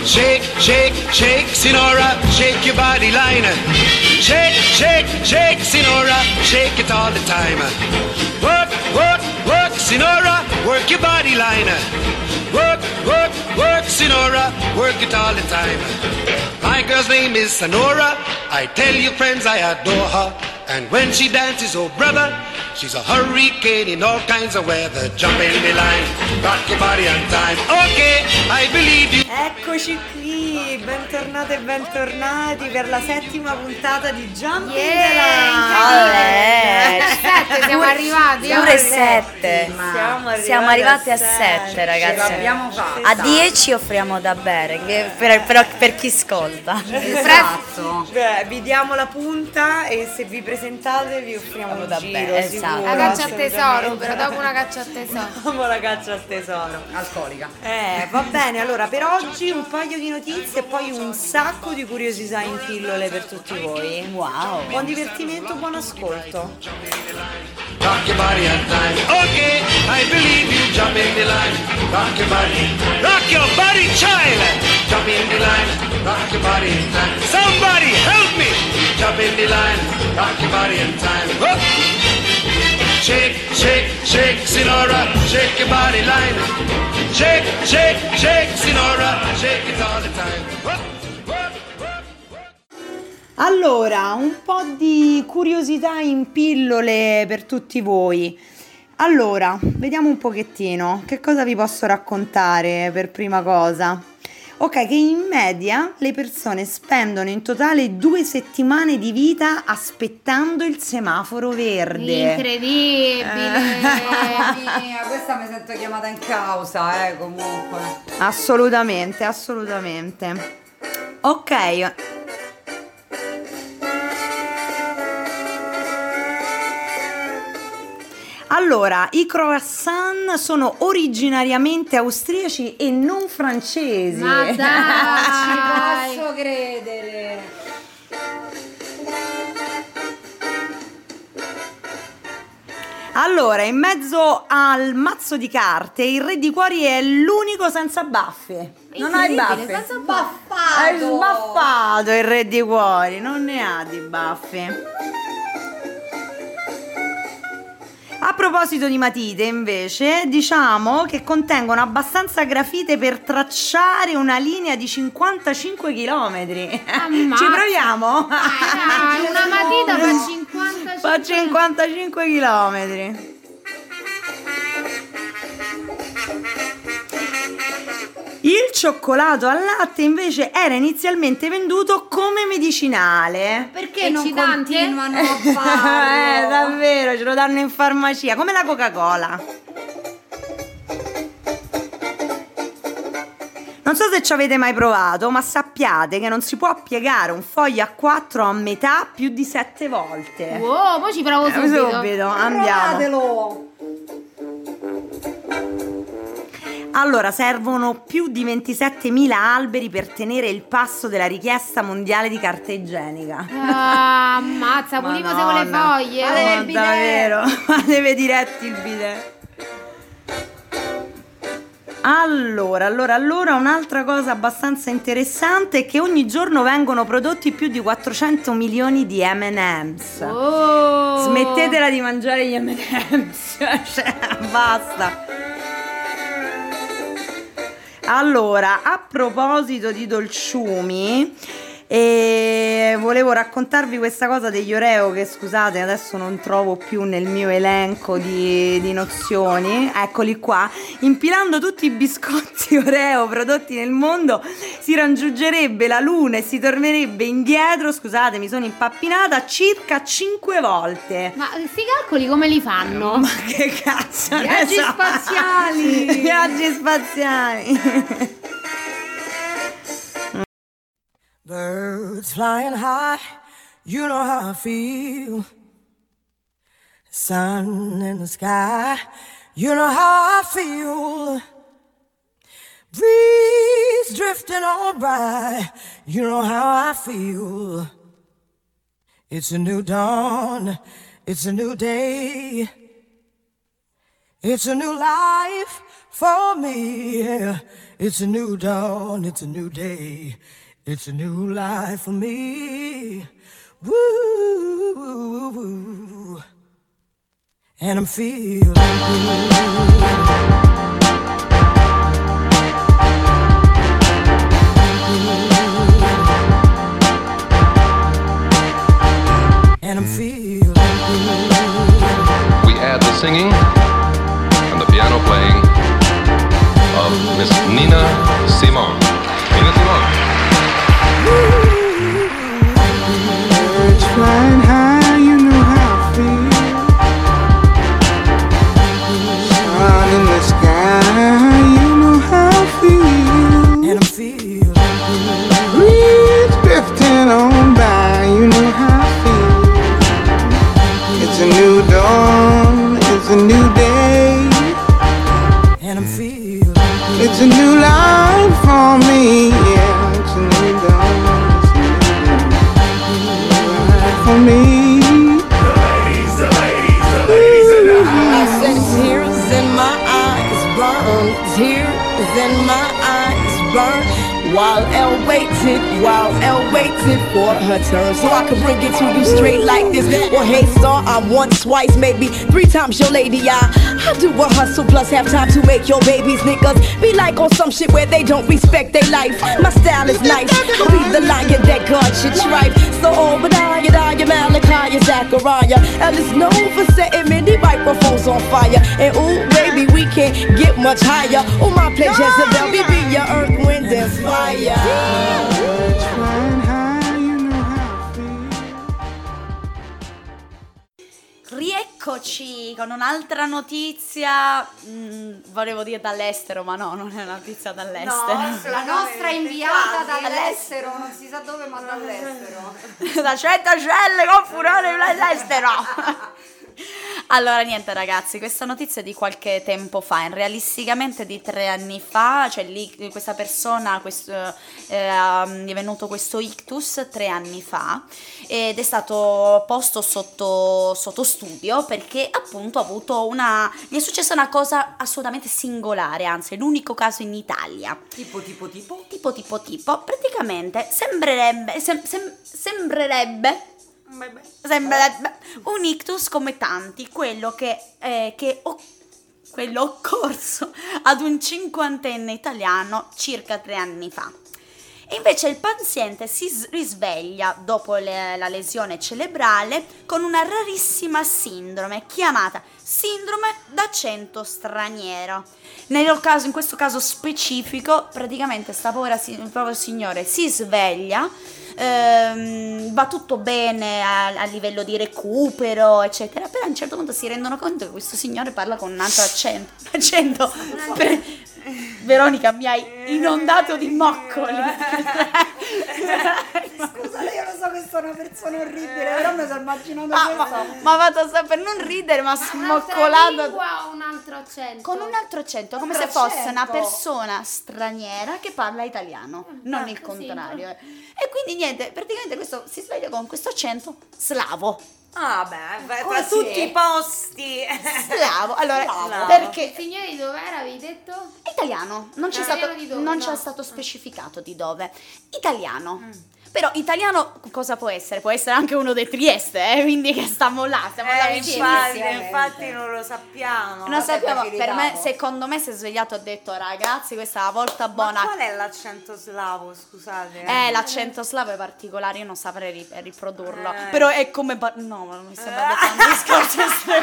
Shake, shake, shake, Sinora, shake your body line. Shake, shake, shake, Sinora, shake it all the time. Work, work, work, Sinora, work your body line. Work, work, work, Sinora, work it all the time. My girl's name is Sonora. I tell you friends I adore her. And when she dances, oh brother, she's a hurricane in all kinds of weather. Jump in the line, rock your body on time. Okay, I believe you. Eccoci qui, bentornate e bentornati per la settima puntata di Jump in the Line. 7 siamo arrivati. Pure 7. Siamo arrivati a 7, ragazzi. L'abbiamo fatta. A 10 offriamo da bere, per chi ascolta. Esatto. Vi diamo la punta e se vi presentate vi offriamo un da giro, bere, sicuro, esatto. La caccia al tesoro, assolutamente. però dopo una caccia al tesoro. Dopo la caccia al tesoro. Alcolica. Va bene, allora per oggi un paio di notizie e poi un sacco di curiosità in pillole per tutti voi. Wow. Buon divertimento, buon ascolto. Rock your body on time. Okay, I believe you. Jump in the line. Rock your body, child. Jump in the line. Rock your body in time. Somebody help me. Jump in the line. Rock your body in time. Whoop. Shake, shake, shake, Sinora. Shake your body line. Shake, shake, shake, Sinora. Shake it all the time. Whoop, whoop, whoop, whoop. Allora, un po' di curiosità in pillole per tutti voi. Allora, vediamo un pochettino che cosa vi posso raccontare per prima cosa. Ok, che in media le persone spendono in totale 2 settimane di vita aspettando il semaforo verde. Incredibile. Mia, questa mi sento chiamata in causa, comunque. Assolutamente, assolutamente. Ok. Allora, i croissant sono originariamente austriaci e non francesi. Ma Ci dai. posso credere. Allora, in mezzo al mazzo di carte, il Re di Cuori è l'unico senza baffi. Non ha i baffi. Senza È sbaffato il Re di Cuori, non ne ha di baffi. A proposito di matite, invece, diciamo che contengono abbastanza grafite per tracciare una linea di 55 km. Ammazza. Ci proviamo? Una matita fa 55. Fa 55 km. Il cioccolato al latte invece era inizialmente venduto come medicinale. Perché non Eccitante? continuano a farlo? Davvero, ce lo danno in farmacia, come la Coca-Cola. Non so se ci avete mai provato, ma sappiate che non si può piegare un foglio A4 a metà più di 7 volte. Wow, poi ci provo subito. Andiamo. Provatelo. Allora, servono più di 27.000 alberi per tenere il passo della richiesta mondiale di carta igienica. Ah, ammazza, pulivo se con le Madonna. foglie. Vale. Oh, il bidet. davvero, deve diretti il bidet. Allora, un'altra cosa abbastanza interessante è che ogni giorno vengono prodotti più di 400 milioni di M&M's. Oh. Smettetela di mangiare gli M&M's, cioè, basta. Allora, a proposito di dolciumi, volevo raccontarvi questa cosa degli Oreo che, scusate, adesso non trovo più nel mio elenco di nozioni. Eccoli qua. Impilando tutti i biscotti Oreo prodotti nel mondo si raggiungerebbe la luna e si tornerebbe indietro, scusate, mi sono impappinata, circa 5 volte. Ma questi calcoli come li fanno? Ma che cazzo ne Viaggi so? spaziali. Viaggi spaziali. Birds flying high, you know how I feel. Sun in the sky, you know how I feel. Breeze drifting on by, you know how I feel. It's a new dawn, it's a new day. It's a new life for me. Yeah. It's a new dawn, it's a new day, it's a new life for me. Woo, and I'm feeling good. And I'm feeling good. We add the singing and the piano playing of Miss Nina Simone. Nina Simone. Birds flying high, you know how I feel. Sun in the sky, you know how I feel. And I'm feeling good. Breeze drifting on by, you know how I feel. It's a new dawn, it's a new day, And I'm feeling good. it's a new life for me. Yeah, it's a new dawn, it's a new life for me. Tears in my eyes burn, tears in my eyes burn. While Elle waited for her turn, so I could bring it to you straight like this. Well, hey star, I'm once, twice, maybe 3 times your lady. I do a hustle plus have time to make your babies. Niggas be like on some shit where they don't respect their life. My style is nice, I'll be the lion that God should tripe. So Obadiah, Malachi, Zachariah, Elle is known for setting many microphones on fire. And ooh, baby, we can't get much higher. Oh, my pleasure, Jezebel, we be your earth, wind, and fire. Birds flying high, you know how I feel. Rieccoci con un'altra notizia, volevo dire dall'estero, ma no, non è una notizia dall'estero. La nostra inviata dall'estero, non si sa dove, ma dall'estero. Da 100 celle con furore dall'estero. Allora niente ragazzi, questa notizia è di qualche tempo fa, realisticamente di 3 anni fa, cioè lì questa persona gli è venuto questo ictus 3 anni fa ed è stato posto sotto studio perché appunto gli è successa una cosa assolutamente singolare, anzi è l'unico caso in Italia. Tipo. Praticamente sembrerebbe un ictus come tanti, quello occorso ad un 50enne italiano circa 3 anni fa. E invece il paziente si risveglia dopo la lesione cerebrale con una rarissima sindrome chiamata sindrome d'accento straniero. In questo caso specifico, praticamente il povero signore si sveglia, va tutto bene a livello di recupero, eccetera, però a un certo punto si rendono conto che questo signore parla con un altro accento. Veronica, mi hai inondato di moccoli. Scusate, io lo so che sono una persona orribile, però mi sono immaginato questo. Ma vado per non ridere, ma smoccolato Lingua o un altro accento? con un altro accento, come se fosse una persona straniera che parla italiano, non il contrario. E quindi niente, praticamente questo si sveglia con questo accento slavo. Ah beh, per tutti i posti. Slavo. Allora, Il perché signore di dov'era, avevi detto? italiano, non c'è Italiano stato di dove, non no? c'è stato specificato di dove. Italiano. Però italiano cosa può essere? Può essere anche uno dei Trieste, quindi che stiamo là vicini. Infatti non lo sappiamo. Non sappiamo, secondo me si è svegliato e ha detto ragazzi questa è la volta buona. Ma qual è l'accento slavo, scusate? L'accento slavo è particolare, io non saprei riprodurlo. Però è come no, non mi sembra che sia un discorso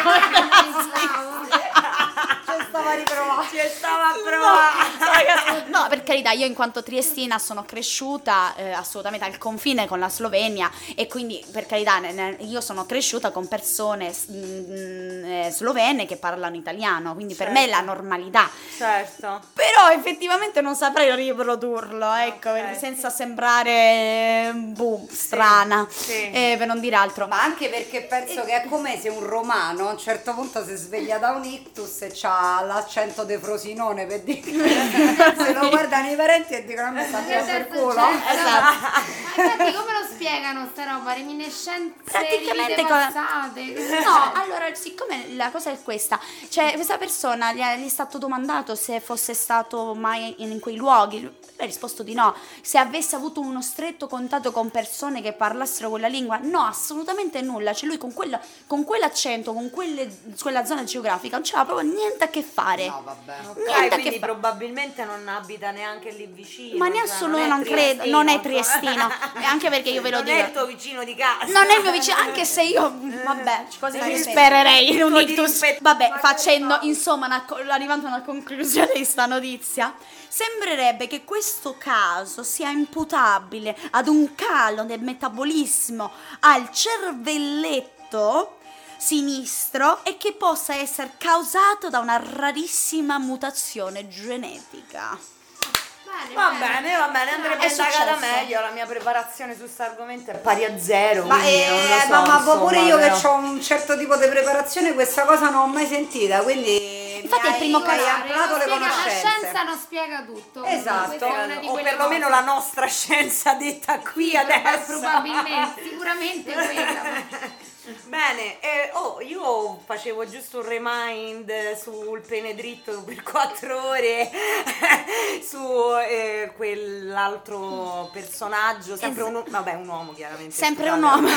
Ci stava a provare. No, per carità, io in quanto triestina sono cresciuta assolutamente al confine con la Slovenia e quindi per carità io sono cresciuta con persone slovene che parlano italiano, quindi per me è la normalità. Certo. Però effettivamente non saprei riprodurlo, ecco, senza sembrare strana, sì. Per non dire altro. Ma anche perché penso che è come se un romano a un certo punto si sveglia da un ictus e c'ha l'accento de Frosinone, per dire. Se lo guardano i parenti e dicono a me sta per culo. Esatto. Ma infatti come lo spieghi spiegano sta roba? Reminiscenze Praticamente di vite passate? No, allora, siccome la cosa è questa, cioè questa persona gli è stato domandato se fosse stato mai in quei luoghi, lui ha risposto di no. Se avesse avuto uno stretto contatto con persone che parlassero quella lingua, no, assolutamente nulla. Cioè lui con quell'accento, con quella zona geografica non c'era proprio niente a che fare. No, vabbè. Niente a quindi che fare. probabilmente non abita neanche lì vicino. Ma cioè, nessuno, non credo, non è triestino. E anche perché io ve lo non dico. è il tuo vicino di casa. Non è il mio vicino, anche se io, vabbè, così spererei in un ictus. Vabbè, facendo, insomma, arrivando a una conclusione di sta notizia, sembrerebbe che questo caso sia imputabile ad un calo del metabolismo al cervelletto sinistro e che possa essere causato da una rarissima mutazione genetica. Va bene, andrebbe È indagata successo. meglio. La mia preparazione su questo argomento è pari a zero. Ma, quindi non lo so, ma insomma, pure io però. che ho un certo tipo di preparazione questa cosa non l'ho mai sentita, quindi Infatti è il primo hai caso. ampliato le La conoscenze. scienza non spiega tutto. Esatto. Questa è una di O quelle perlomeno cose. la nostra scienza detta qui adesso. Probabilmente, sicuramente quella. Bene, io facevo giusto un remind sul pene dritto per 4 ore su quell'altro personaggio, sempre un uomo chiaramente. Sempre scusate. un uomo.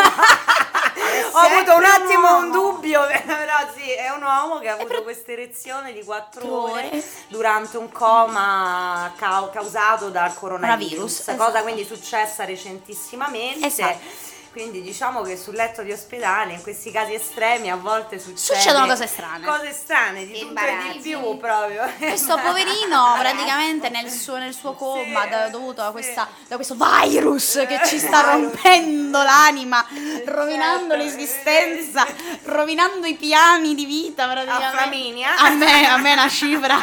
Ho avuto un attimo un dubbio, però sì, è un uomo che ha avuto questa erezione di 4 ore durante un coma causato dal coronavirus, Esatto. cosa quindi successa recentissimamente. Esatto. Quindi diciamo che sul letto di ospedale in questi casi estremi a volte Succedono cose strane. Cose strane, di tutto e di più proprio. Questo poverino praticamente nel suo coma dovuto da questo virus che ci sta rompendo l'anima, rovinando l'esistenza, rovinando i piani di vita praticamente. A Flaminia. A me una cifra.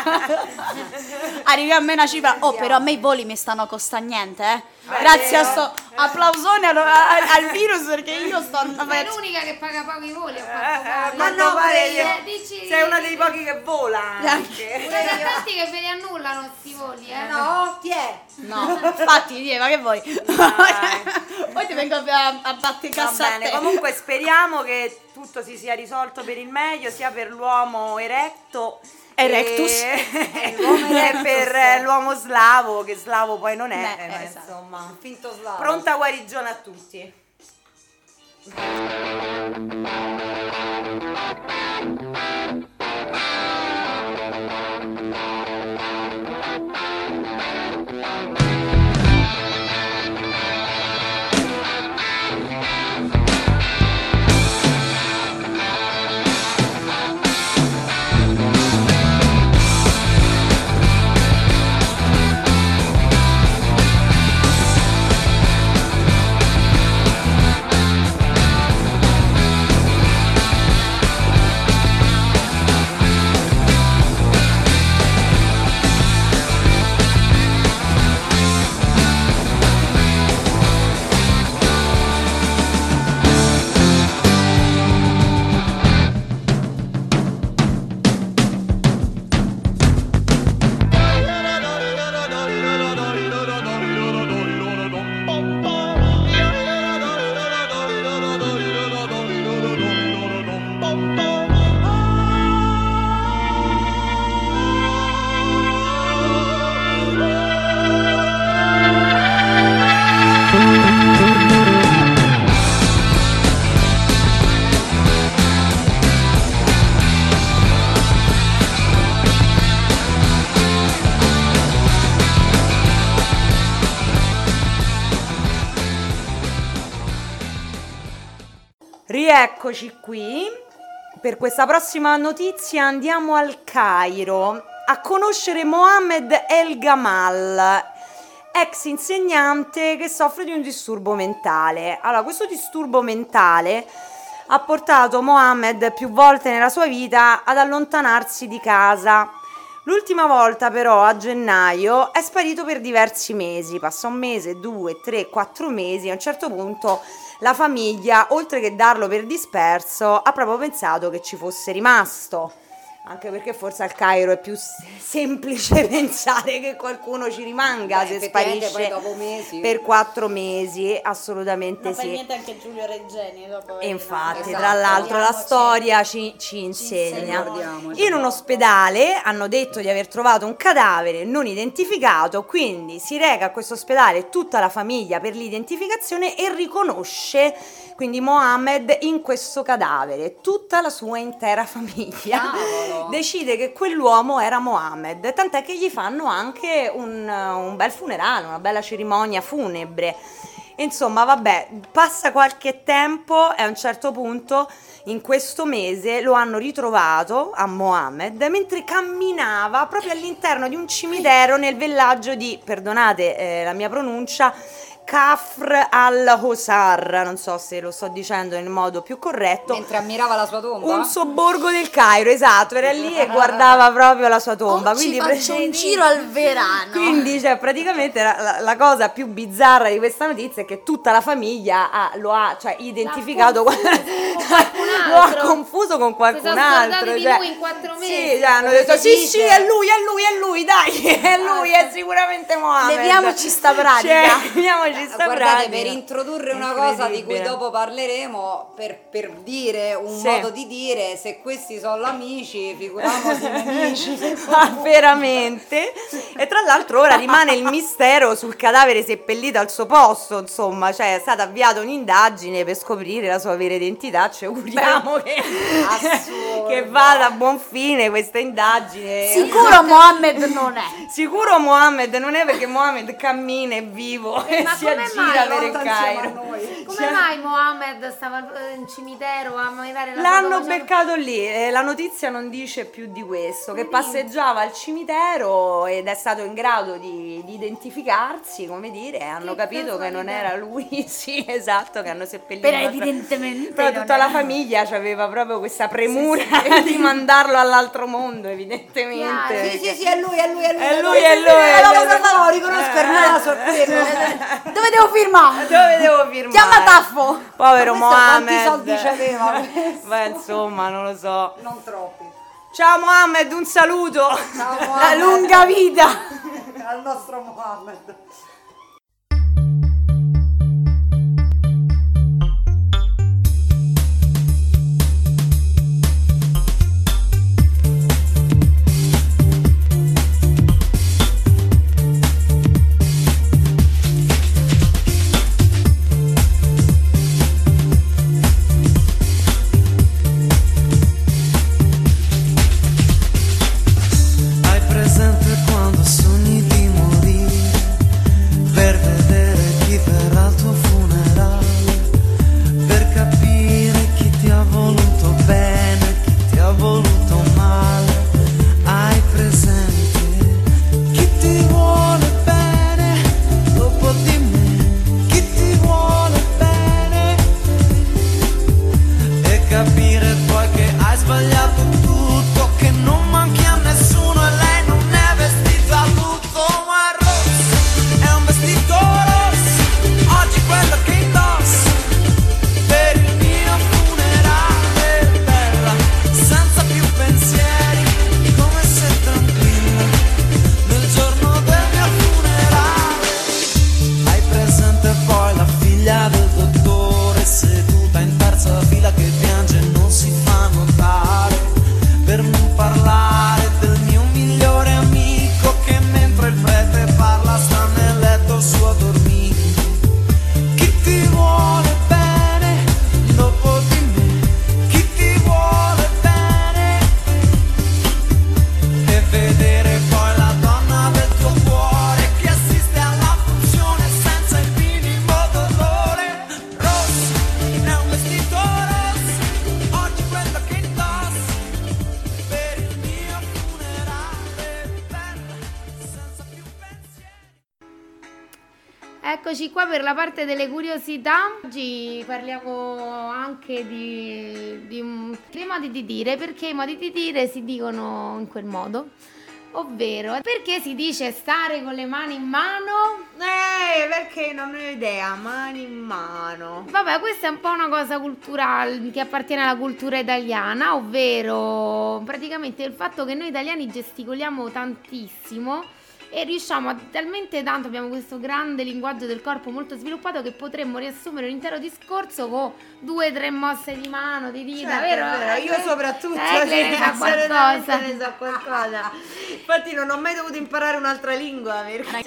Arriva a me una cifra. Oh, però a me i voli mi stanno costando niente, eh. Grazie a sto applausone al virus, perché io sto Sei l'unica che paga poco i voli a quanto pare. Ma no, dici- sei una dei pochi che vola anche. Stai attenti che ve li annullano sti voli, eh? No, ti è. No, infatti, ma che vuoi? Poi ti vengo a battere Va cassa a bene, te. comunque speriamo che tutto si sia risolto per il meglio, sia per l'uomo erecto Erectus. e per l'uomo slavo, che slavo poi non è, Beh, ma esatto. insomma, Finto slavo. pronta guarigione a tutti. Rieccoci qui. Per questa prossima notizia andiamo al Cairo a conoscere Mohammed El Gamal, ex insegnante che soffre di un disturbo mentale. Allora, questo disturbo mentale ha portato Mohammed più volte nella sua vita ad allontanarsi di casa. L'ultima volta però a gennaio è sparito per diversi mesi, passa 1 mese, 2, 3, 4 mesi, a un certo punto la famiglia, oltre che darlo per disperso, ha proprio pensato che ci fosse rimasto. Anche perché forse al Cairo è più semplice pensare che qualcuno ci rimanga se effettivamente sparisce poi dopo mesi. per 4 mesi, assolutamente Ma per sì. niente anche Giulio Reggeni dopo. E infatti, Esatto. tra l'altro, la Ricordiamoci. storia ci insegna. Ricordiamoci. In un ospedale hanno detto di aver trovato un cadavere non identificato, quindi si reca a questo ospedale tutta la famiglia per l'identificazione e riconosce quindi Mohammed in questo cadavere, tutta la sua intera famiglia. Cavolo. Decide che quell'uomo era Mohammed, tant'è che gli fanno anche un bel funerale, una bella cerimonia funebre. Insomma, vabbè, passa qualche tempo e a un certo punto, in questo mese, lo hanno ritrovato a Mohammed mentre camminava proprio all'interno di un cimitero nel villaggio di, perdonate la mia pronuncia, Kafr al-Hosar, non so se lo sto dicendo nel modo più corretto. Mentre ammirava la sua tomba. Un sobborgo del Cairo, esatto, era lì e guardava proprio la sua tomba. Ci faccio un giro al verano. Quindi, cioè, praticamente la cosa più bizzarra di questa notizia è che tutta la famiglia lo ha cioè, identificato, lo ha confuso con qualcun altro. scordati di cioè, lui in 4 mesi. Sì, cioè, hanno detto sì, è lui, dai, è lui, è sicuramente Mohammed. Leviamoci sta pratica. Cioè, leviamoci sta Guardate, pratica. per introdurre una cosa di cui Incredibile. dopo parleremo, per dire un Sì. modo di dire, se questi sono amici, figuriamoci i nemici. Ah, veramente. E tra l'altro ora rimane il mistero sul cadavere seppellito al suo posto, insomma, cioè è stata avviata un'indagine per scoprire la sua vera identità, ci auguriamo assurdo. che vada a buon fine questa indagine. Sicuro Mohammed non è. Sicuro Mohammed non è, perché Mohammed cammina, è vivo e ma si come aggira mai? per il Volta insieme a Cairo. noi. Come mai Mohammed stava in cimitero a ammirare la L'hanno foto? beccato lì e la notizia non dice più di questo, che passeggiava al cimitero ed è stato in grado di identificarsi, come dire, e hanno capito che non era lui, sì, esatto, che hanno seppellito. Però evidentemente Però non tutta la era. famiglia aveva proprio questa premura di mandarlo all'altro mondo, evidentemente. Sì, è lui. È lui. Lo riconosco il naso. Dove devo firmare? Dove devo firmare? Chiama Taffo. Povero Ma questo Mohammed. quanti soldi c'aveva? Beh, insomma, non lo so. Non troppi. Ciao Mohammed, un saluto. Ciao, La Mohammed. lunga vita. Al nostro Mohammed. Hai presente quando sogni di morire per vedere chi verrà al tuo funerale, per capire chi ti ha voluto bene, chi ti ha voluto male? Hai presente chi ti vuole bene dopo di me, chi ti vuole bene, e capire poi che hai sbagliato tutto, che non manchi a nessuno e lei non è vestita tutto, ma è rosso, è un vestito rosso, oggi quello che indosso per il mio funerale, bella, senza più pensieri, come se tranquilla nel giorno del mio funerale. Hai presente poi la figlia del dottore seduta in terza fila che piange e non si fa notare, per non parlare del mio migliore amico che mentre il prete parla sta nel letto suo a dormire. Chi ti vuole bene dopo di me, chi ti vuole bene, e vedere poi la donna del tuo cuore che assiste alla funzione senza il minimo dolore. Rosso, è un vestito rosso, oggi quello che indosso per il mio funerale, bella, senza più pensieri. Eccoci qua per la parte delle curiosità. Oggi parliamo anche dei modi di dire, perché i modi di dire si dicono in quel modo. ovvero perché si dice stare con le mani in mano? Perché non ne ho idea, mani in mano. Vabbè, questa è un po' una cosa culturale che appartiene alla cultura italiana, ovvero praticamente il fatto che noi italiani gesticoliamo tantissimo e riusciamo talmente tanto, abbiamo questo grande linguaggio del corpo molto sviluppato che potremmo riassumere un intero discorso con 2-3 mosse di mano, di dita, Certo, vero? è vero. Io soprattutto ne sa assolutamente qualcosa. ne so qualcosa. Infatti non ho mai dovuto imparare un'altra lingua perché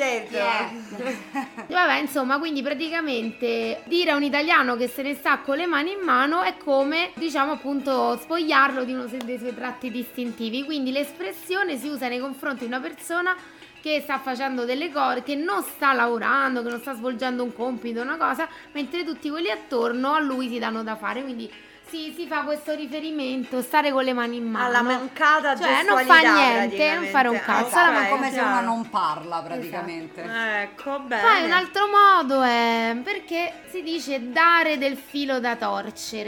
certo. Vabbè, insomma, quindi praticamente dire a un italiano che se ne sta con le mani in mano è come, diciamo appunto, spogliarlo di uno dei suoi tratti distintivi. Quindi l'espressione si usa nei confronti di una persona che sta facendo delle cose, che non sta lavorando, che non sta svolgendo un compito, una cosa, mentre tutti quelli attorno a lui si danno da fare. Quindi si fa questo riferimento, stare con le mani in mano. Alla mancata cioè non gestualità, fa niente, non fare un praticamente. cazzo. Esatto, è come se una non parla praticamente. Ecco, bene. Poi un altro modo è perché si dice dare del filo da torcere.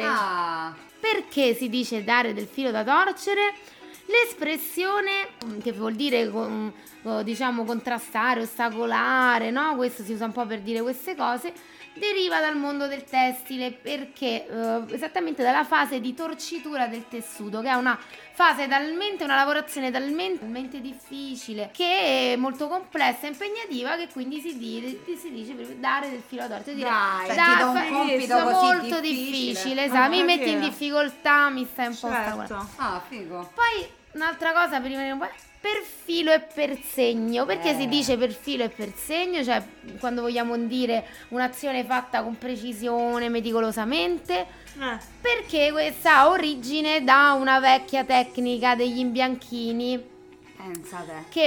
Perché si dice dare del filo da torcere? L'espressione, che vuol dire diciamo contrastare, ostacolare, no? Questo si usa un po' per dire queste cose, deriva dal mondo del tessile, perché esattamente dalla fase di torcitura del tessuto, che è una fase una lavorazione talmente difficile, che è molto complessa e impegnativa, che quindi si dice per dare del filo a torcere. Dai, ti do un compito così molto difficile, esatto, mi metti in difficoltà, mi stai un po' ostacolando. Figo. Poi un'altra cosa per rimanere un po', per filo e per segno. Perché si dice per filo e per segno? Cioè quando vogliamo dire un'azione fatta con precisione, meticolosamente. Perché questa ha origine da una vecchia tecnica degli imbianchini, Pensate. che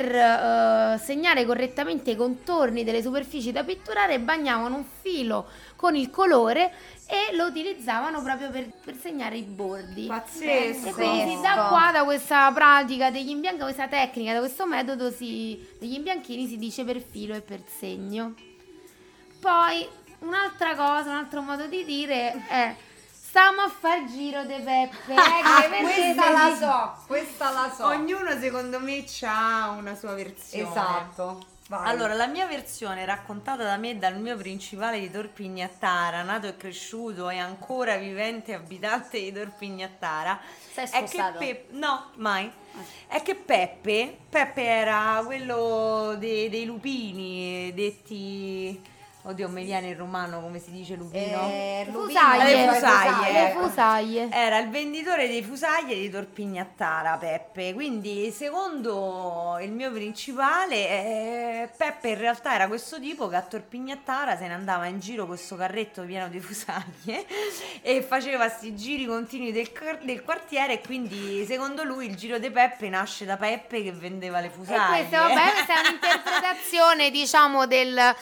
per segnare correttamente i contorni delle superfici da pitturare bagnavano un filo con il colore e lo utilizzavano proprio per segnare i bordi. Pazzesco. E quindi da questa pratica degli imbianchini, questa tecnica, da questo metodo degli imbianchini si dice per filo e per segno. Poi un'altra cosa, un altro modo di dire è stiamo a far giro de Peppe. Questa la so. Ognuno secondo me ha una sua versione. Esatto. Vai. Allora, la mia versione raccontata da me dal mio principale di Torpignattara, nato e cresciuto e ancora vivente e abitante di Torpignattara, Sei è sposato? che no, mai. È che Peppe era quello dei lupini, detti. Oddio, mi viene in romano come si dice lupino? Le ecco. fusaglie. Era il venditore dei fusaglie di Torpignattara, Peppe. Quindi, secondo il mio principale, Peppe in realtà era questo tipo che a Torpignattara se ne andava in giro con questo carretto pieno di fusaglie e faceva sti giri continui del quartiere. E quindi, secondo lui, il giro di Peppe nasce da Peppe che vendeva le fusaglie. E questa è un'interpretazione, diciamo, del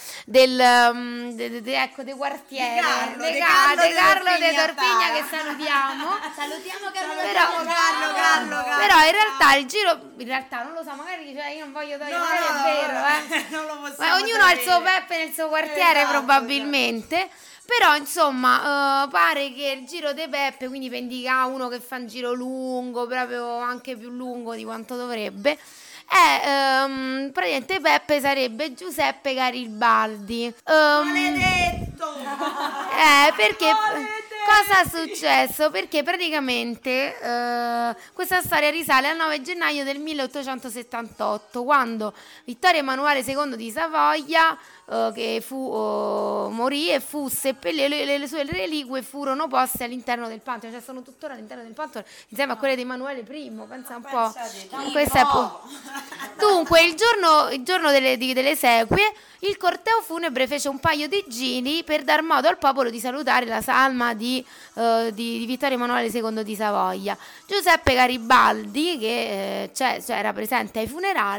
quartiere di Carlo de Torpigna, che salutiamo. Salutiamo Carlo. Però in realtà il giro, non lo so, magari io non voglio togliere, magari è vero, non lo possiamo ma ognuno ha il suo Peppe nel suo quartiere, Esatto, probabilmente. Però insomma pare che il giro dei Peppe, quindi per indicare uno che fa un giro lungo, proprio anche più lungo di quanto dovrebbe, praticamente Peppe sarebbe Giuseppe Garibaldi. Maledetto! Perché cosa è successo? Perché praticamente questa storia risale al 9 gennaio del 1878, quando Vittorio Emanuele II di Savoia che morì e fu seppellito, le sue reliquie furono poste all'interno del Pantheon, cioè sono tuttora all'interno del Pantheon insieme a quelle di Emanuele I, pensa un po'. Questo è Dunque, il giorno delle esequie, il corteo funebre fece un paio di giri per dar modo al popolo di salutare la salma di Vittorio Emanuele II di Savoia. Giuseppe Garibaldi, che era presente ai funerali,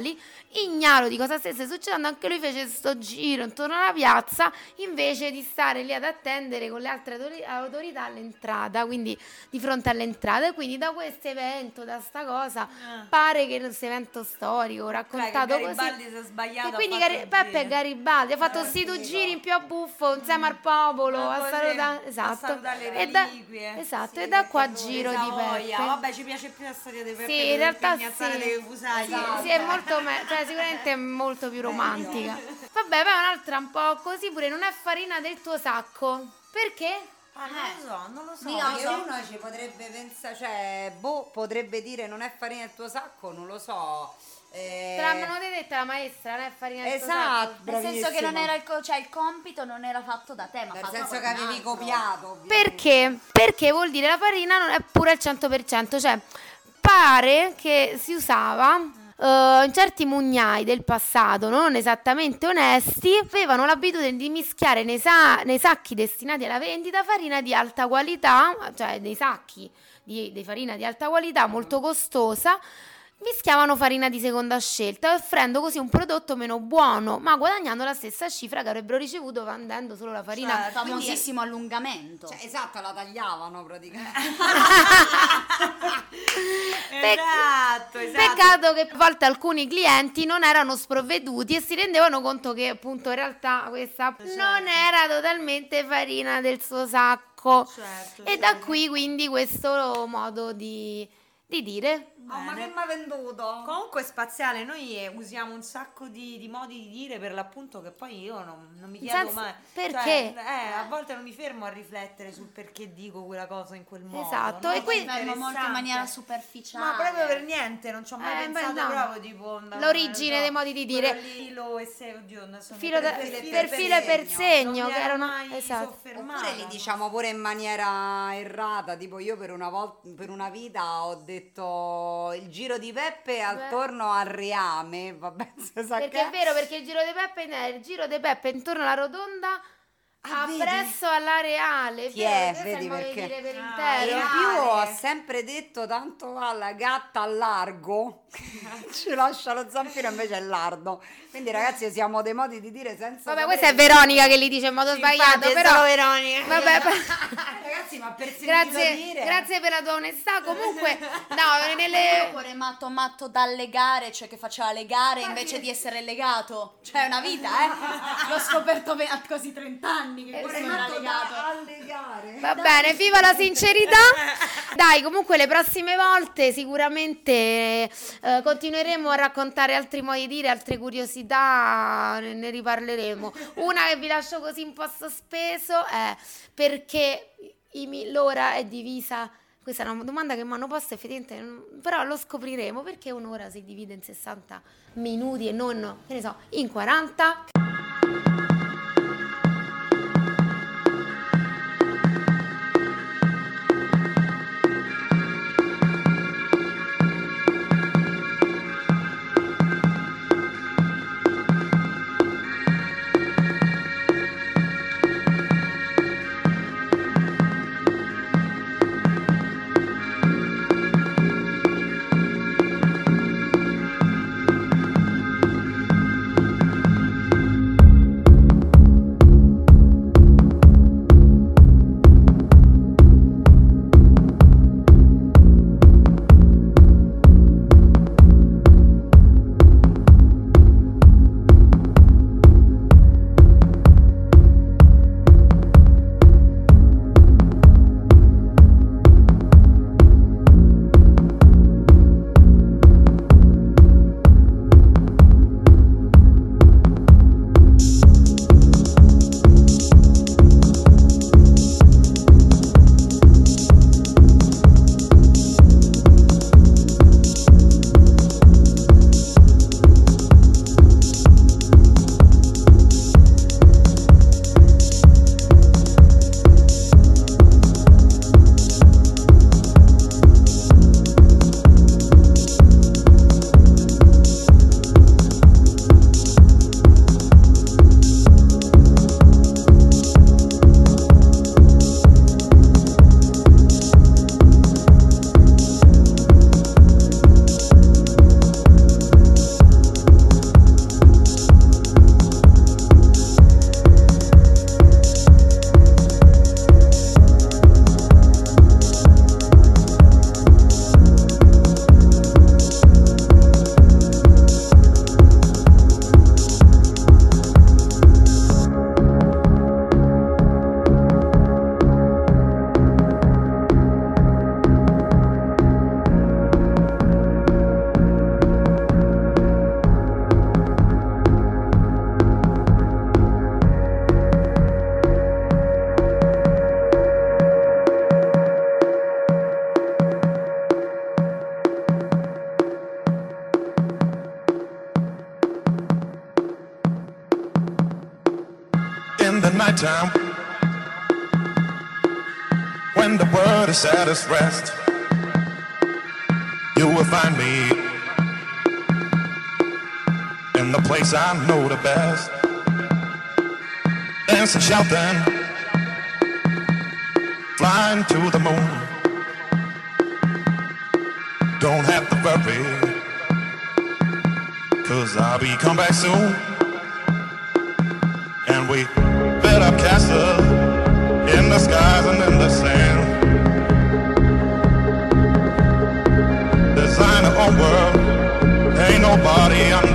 ignaro di cosa stesse succedendo, anche lui fece sto giro intorno alla piazza invece di stare lì ad attendere con le altre autorità all'entrata, quindi di fronte all'entrata. E quindi da questo evento, da sta cosa, pare che questo evento storico raccontato così, Garibaldi si è sbagliato, e quindi ha fatto il Peppe giro. Garibaldi ha fatto sti due giri in più a buffo insieme al popolo a salutare, a salutare le e da, reliquie. esatto, e da qua giro di Peppe. Vabbè, ci piace più la storia di Peppe. Sì, in realtà sì. Le fusaglie. Sì, è molto cioè, sicuramente è molto più romantica. Vabbè, poi un'altra un po' così pure, non è farina del tuo sacco. Perché? Non lo so. Che uno ci potrebbe pensare, cioè, potrebbe dire non è farina del tuo sacco, non lo so. Te l'hanno detta la maestra, non è farina del tuo sacco. Esatto, Nel senso che non era il compito non era fatto da te, ma nel fatto senso da che avevi qualcun altro. copiato, ovviamente. Perché? Perché vuol dire la farina non è pure al 100%, cioè pare che si usava in certi mugnai del passato non esattamente onesti avevano l'abitudine di mischiare nei sacchi destinati alla vendita farina di alta qualità, cioè dei sacchi di farina di alta qualità molto costosa, mischiavano farina di seconda scelta, offrendo così un prodotto meno buono, ma guadagnando la stessa cifra che avrebbero ricevuto vendendo solo la farina. Cioè, famosissimo allungamento. Cioè, esatto, la tagliavano praticamente. Esatto. Peccato che a volte alcuni clienti non erano sprovveduti e si rendevano conto che appunto in realtà questa non era totalmente farina del suo sacco. E da qui quindi questo modo di dire. Ma che mi ha venduto? Comunque spaziale, noi usiamo un sacco di modi di dire per l'appunto che poi io non mi chiedo Senza- mai. perché? Cioè, a volte non mi fermo a riflettere sul perché dico quella cosa in quel modo. Esatto, no? e quindi Fermo molto in maniera Interessante. superficiale. Ma proprio per niente, non ci ho mai pensato beh, no. proprio tipo L'origine dei modi di dire. Filo e se, oddio, non so Filo per filo e per segno, non che erano mai esatto. soffermata. Oppure li diciamo pure in maniera errata, tipo io per una vita ho detto il giro di Peppe attorno al Riame, vabbè, si sa Perché che è vero, perché il giro di Peppe intorno alla rotonda vedi? appresso all'areale. Chi è? Questo Vedi il modo di perché? dire per E intero. in più ho sempre detto tanto va la gatta al largo ci lascia lo zampino, invece è lardo. Quindi ragazzi siamo dei modi di dire senza Vabbè, questa è Veronica che li dice in modo sbagliato, infatti, è però solo Veronica. vabbè, ragazzi, ma per sentito dire grazie per la tua onestà. Comunque, no, nelle Oppure matto da legare, cioè che faceva le gare invece di essere legato. Cioè è una vita, L'ho scoperto a quasi 30 anni che questo era legato. allegare. Va bene, viva la sincerità. Dai, comunque le prossime volte sicuramente continueremo a raccontare altri modi di dire, altre curiosità, ne riparleremo. Una che vi lascio così un po' sospeso è perché l'ora è divisa. Questa è una domanda che mi hanno posto effettivamente, però lo scopriremo, perché un'ora si divide in 60 minuti e non, che ne so, in 40. the nighttime, when the world is at its rest, you will find me in the place I know the best, dancing, shouting, flying to the moon. Don't have to worry, 'cause I'll be come back soon. And we built up castles in the skies and in the sand, design our own world, ain't nobody